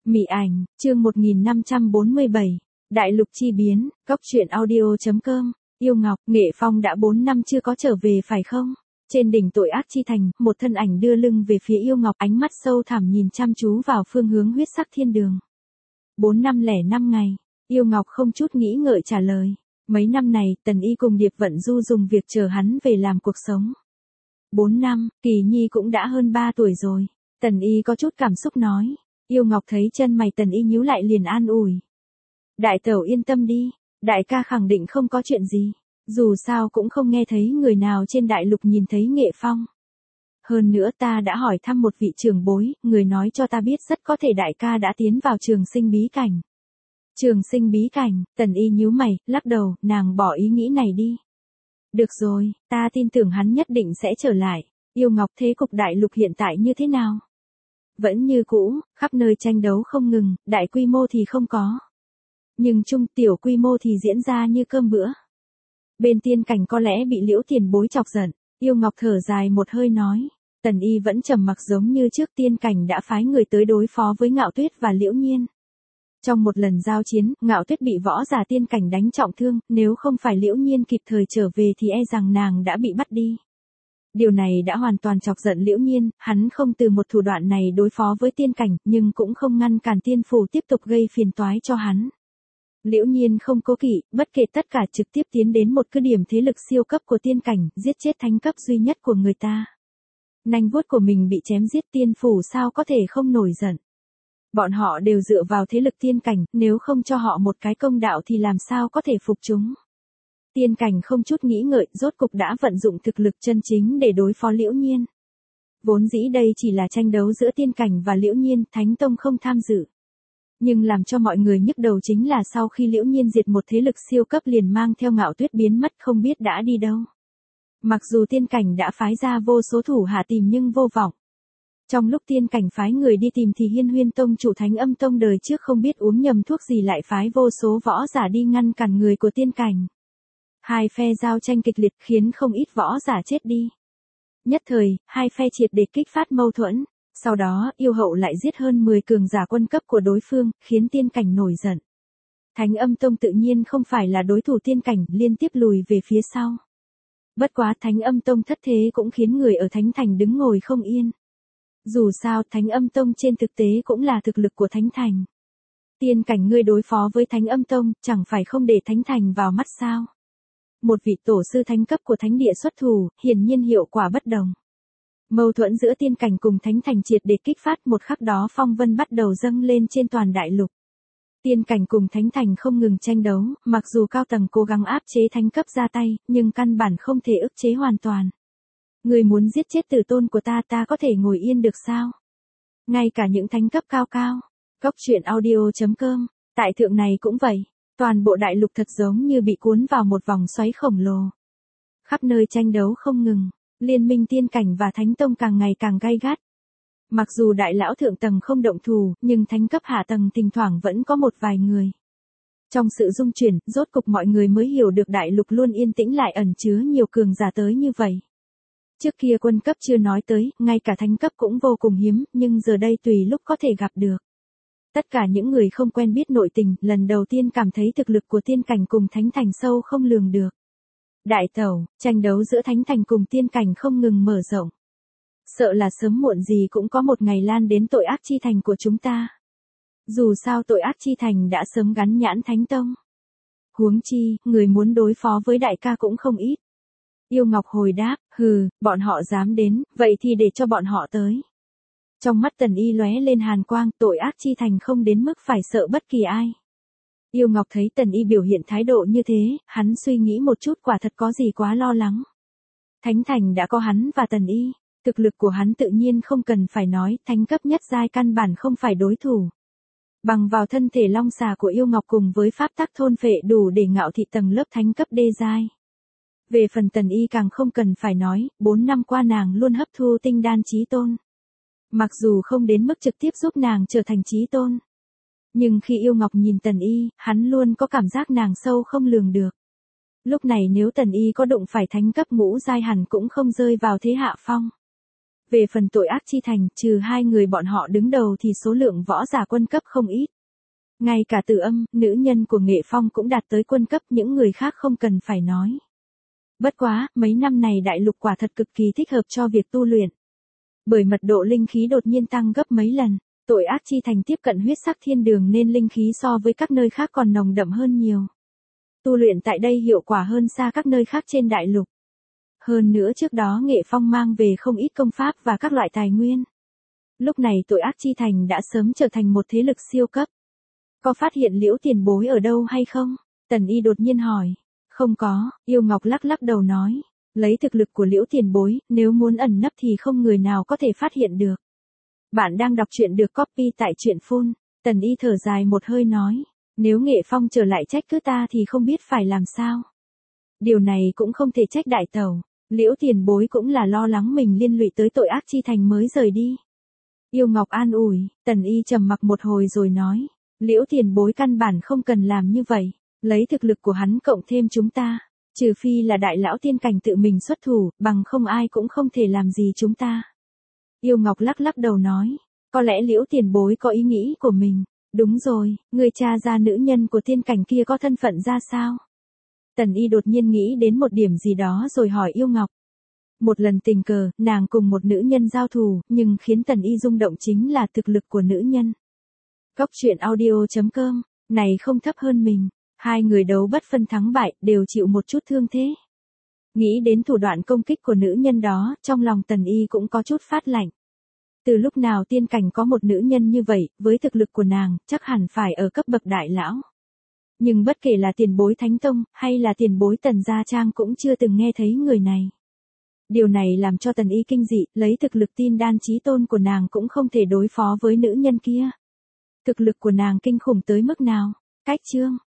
Mị ảnh, chương 1547, Đại lục chi biến, Cóc truyện audio.com, Yêu Ngọc, Nghệ Phong đã 4 năm chưa có trở về phải không? Trên đỉnh tội ác chi thành, một thân ảnh đưa lưng về phía Yêu Ngọc, ánh mắt sâu thẳm nhìn chăm chú vào phương hướng huyết sắc thiên đường. 4 năm lẻ 5 ngày, Yêu Ngọc không chút nghĩ ngợi trả lời. Mấy năm này, Tần Y cùng Điệp Vận Du dùng việc chờ hắn về làm cuộc sống. 4 năm, Kỳ Nhi cũng đã hơn 3 tuổi rồi. Tần Y có chút cảm xúc nói. Yêu Ngọc thấy chân mày Tần Y nhíu lại liền an ủi. Đại tẩu yên tâm đi, đại ca khẳng định không có chuyện gì. Dù sao cũng không nghe thấy người nào trên đại lục nhìn thấy Nghệ Phong. Hơn nữa ta đã hỏi thăm một vị trưởng bối, người nói cho ta biết rất có thể đại ca đã tiến vào trường sinh bí cảnh. Trường sinh bí cảnh, Tần Y nhíu mày, lắc đầu, nàng bỏ ý nghĩ này đi. Được rồi, ta tin tưởng hắn nhất định sẽ trở lại. Yêu Ngọc, thế cục đại lục hiện tại như thế nào? Vẫn như cũ, khắp nơi tranh đấu không ngừng, đại quy mô thì không có. Nhưng trung tiểu quy mô thì diễn ra như cơm bữa. Bên tiên cảnh có lẽ bị Liễu tiền bối chọc giận, Yêu Ngọc thở dài một hơi nói. Tần Y vẫn trầm mặc giống như trước, tiên cảnh đã phái người tới đối phó với Ngạo Tuyết và Liễu Nhiên. Trong một lần giao chiến, Ngạo Tuyết bị võ giả tiên cảnh đánh trọng thương, nếu không phải Liễu Nhiên kịp thời trở về thì e rằng nàng đã bị bắt đi. Điều này đã hoàn toàn chọc giận Liễu Nhiên, hắn không từ một thủ đoạn này đối phó với tiên cảnh, nhưng cũng không ngăn cản tiên phủ tiếp tục gây phiền toái cho hắn. Liễu Nhiên không cố kỵ, bất kể tất cả trực tiếp tiến đến một cứ điểm thế lực siêu cấp của tiên cảnh, giết chết thánh cấp duy nhất của người ta. Nanh vuốt của mình bị chém giết, tiên phủ sao có thể không nổi giận. Bọn họ đều dựa vào thế lực tiên cảnh, nếu không cho họ một cái công đạo thì làm sao có thể phục chúng. Tiên cảnh không chút nghĩ ngợi, rốt cục đã vận dụng thực lực chân chính để đối phó Liễu Nhiên. Vốn dĩ đây chỉ là tranh đấu giữa tiên cảnh và Liễu Nhiên, Thánh Tông không tham dự. Nhưng làm cho mọi người nhức đầu chính là sau khi Liễu Nhiên diệt một thế lực siêu cấp liền mang theo Ngạo Tuyết biến mất không biết đã đi đâu. Mặc dù tiên cảnh đã phái ra vô số thủ hạ tìm nhưng vô vọng. Trong lúc tiên cảnh phái người đi tìm thì Hiên Huyên Tông chủ Thánh Âm Tông đời trước không biết uống nhầm thuốc gì lại phái vô số võ giả đi ngăn cản người của tiên cảnh. Hai phe giao tranh kịch liệt khiến không ít võ giả chết đi. Nhất thời, hai phe triệt để kích phát mâu thuẫn. Sau đó, yêu hậu lại giết hơn 10 cường giả quân cấp của đối phương, khiến tiên cảnh nổi giận. Thánh Âm Tông tự nhiên không phải là đối thủ tiên cảnh, liên tiếp lùi về phía sau. Bất quá Thánh Âm Tông thất thế cũng khiến người ở Thánh Thành đứng ngồi không yên. Dù sao, Thánh Âm Tông trên thực tế cũng là thực lực của Thánh Thành. Tiên cảnh ngươi đối phó với Thánh Âm Tông, chẳng phải không để Thánh Thành vào mắt sao? Một vị tổ sư thánh cấp của thánh địa xuất thủ, hiển nhiên hiệu quả bất đồng. Mâu thuẫn giữa tiên cảnh cùng Thánh Thành triệt để kích phát, một khắc đó phong vân bắt đầu dâng lên trên toàn đại lục. Tiên cảnh cùng Thánh Thành không ngừng tranh đấu, mặc dù cao tầng cố gắng áp chế thánh cấp ra tay, nhưng căn bản không thể ức chế hoàn toàn. Người muốn giết chết tử tôn của ta, ta có thể ngồi yên được sao? Ngay cả những thánh cấp cao cao. Cóc truyện audio.com, tại thượng này cũng vậy. Toàn bộ đại lục thật giống như bị cuốn vào một vòng xoáy khổng lồ. Khắp nơi tranh đấu không ngừng, liên minh tiên cảnh và thánh tông càng ngày càng gay gắt. Mặc dù đại lão thượng tầng không động thủ, nhưng thánh cấp hạ tầng thỉnh thoảng vẫn có một vài người. Trong sự rung chuyển, rốt cục mọi người mới hiểu được đại lục luôn yên tĩnh lại ẩn chứa nhiều cường giả tới như vậy. Trước kia quân cấp chưa nói tới, ngay cả thánh cấp cũng vô cùng hiếm, nhưng giờ đây tùy lúc có thể gặp được. Tất cả những người không quen biết nội tình, lần đầu tiên cảm thấy thực lực của tiên cảnh cùng Thánh Thành sâu không lường được. Đại tẩu, tranh đấu giữa Thánh Thành cùng tiên cảnh không ngừng mở rộng. Sợ là sớm muộn gì cũng có một ngày lan đến tội ác chi thành của chúng ta. Dù sao tội ác chi thành đã sớm gắn nhãn Thánh Tông. Huống chi, người muốn đối phó với đại ca cũng không ít. Yêu Ngọc hồi đáp, hừ, bọn họ dám đến, vậy thì để cho bọn họ tới. Trong mắt Tần Y lóe lên hàn quang, tội ác chi thành không đến mức phải sợ bất kỳ ai. Yêu Ngọc thấy Tần Y biểu hiện thái độ như thế, hắn suy nghĩ một chút, quả thật có gì quá lo lắng. Thánh Thành đã có hắn và Tần Y, thực lực của hắn tự nhiên không cần phải nói, thánh cấp nhất giai căn bản không phải đối thủ. Bằng vào thân thể long xà của Yêu Ngọc cùng với pháp tắc thôn phệ đủ để ngạo thị tầng lớp thánh cấp đê giai. Về phần Tần Y càng không cần phải nói, 4 năm qua nàng luôn hấp thu tinh đan chí tôn. Mặc dù không đến mức trực tiếp giúp nàng trở thành chí tôn. Nhưng khi Yêu Ngọc nhìn Tần Y, hắn luôn có cảm giác nàng sâu không lường được. Lúc này nếu Tần Y có đụng phải thánh cấp ngũ giai hẳn cũng không rơi vào thế hạ phong. Về phần tội ác chi thành, trừ hai người bọn họ đứng đầu thì số lượng võ giả quân cấp không ít. Ngay cả Từ Âm, nữ nhân của Nghệ Phong cũng đạt tới quân cấp, những người khác không cần phải nói. Bất quá, mấy năm này đại lục quả thật cực kỳ thích hợp cho việc tu luyện. Bởi mật độ linh khí đột nhiên tăng gấp mấy lần, tội ác chi thành tiếp cận huyết sắc thiên đường nên linh khí so với các nơi khác còn nồng đậm hơn nhiều. Tu luyện tại đây hiệu quả hơn xa các nơi khác trên đại lục. Hơn nữa trước đó Nghệ Phong mang về không ít công pháp và các loại tài nguyên. Lúc này tội ác chi thành đã sớm trở thành một thế lực siêu cấp. Có phát hiện Liễu tiền bối ở đâu hay không? Tần Y đột nhiên hỏi. Không có, Yêu Ngọc lắc lắc đầu nói. Lấy thực lực của Liễu tiền bối, nếu muốn ẩn nấp thì không người nào có thể phát hiện được. Bạn đang đọc truyện được copy tại truyện phun. Tần Y thở dài một hơi nói. Nếu Nghệ Phong trở lại trách cứ ta thì không biết phải làm sao. Điều này cũng không thể trách đại tẩu. Liễu tiền bối cũng là lo lắng mình liên lụy tới tội ác chi thành mới rời đi. Yêu Ngọc an ủi, Tần Y trầm mặc một hồi rồi nói. Liễu tiền bối căn bản không cần làm như vậy. Lấy thực lực của hắn cộng thêm chúng ta. Trừ phi là đại lão tiên cảnh tự mình xuất thủ, bằng không ai cũng không thể làm gì chúng ta. Yêu Ngọc lắc lắc đầu nói. Có lẽ Liễu tiền bối có ý nghĩ của mình. Đúng rồi, người cha ra nữ nhân của tiên cảnh kia có thân phận ra sao? Tần Y đột nhiên nghĩ đến một điểm gì đó rồi hỏi Yêu Ngọc. Một lần tình cờ, nàng cùng một nữ nhân giao thủ, nhưng khiến Tần Y rung động chính là thực lực của nữ nhân. Góc truyện audio.com, này không thấp hơn mình. Hai người đấu bất phân thắng bại, đều chịu một chút thương thế. Nghĩ đến thủ đoạn công kích của nữ nhân đó, trong lòng Tần Y cũng có chút phát lạnh. Từ lúc nào tiên cảnh có một nữ nhân như vậy, với thực lực của nàng, chắc hẳn phải ở cấp bậc đại lão. Nhưng bất kể là tiền bối Thánh Tông, hay là tiền bối Tần Gia Trang cũng chưa từng nghe thấy người này. Điều này làm cho Tần Y kinh dị, lấy thực lực Tin Đan Chí Tôn của nàng cũng không thể đối phó với nữ nhân kia. Thực lực của nàng kinh khủng tới mức nào? Cách chương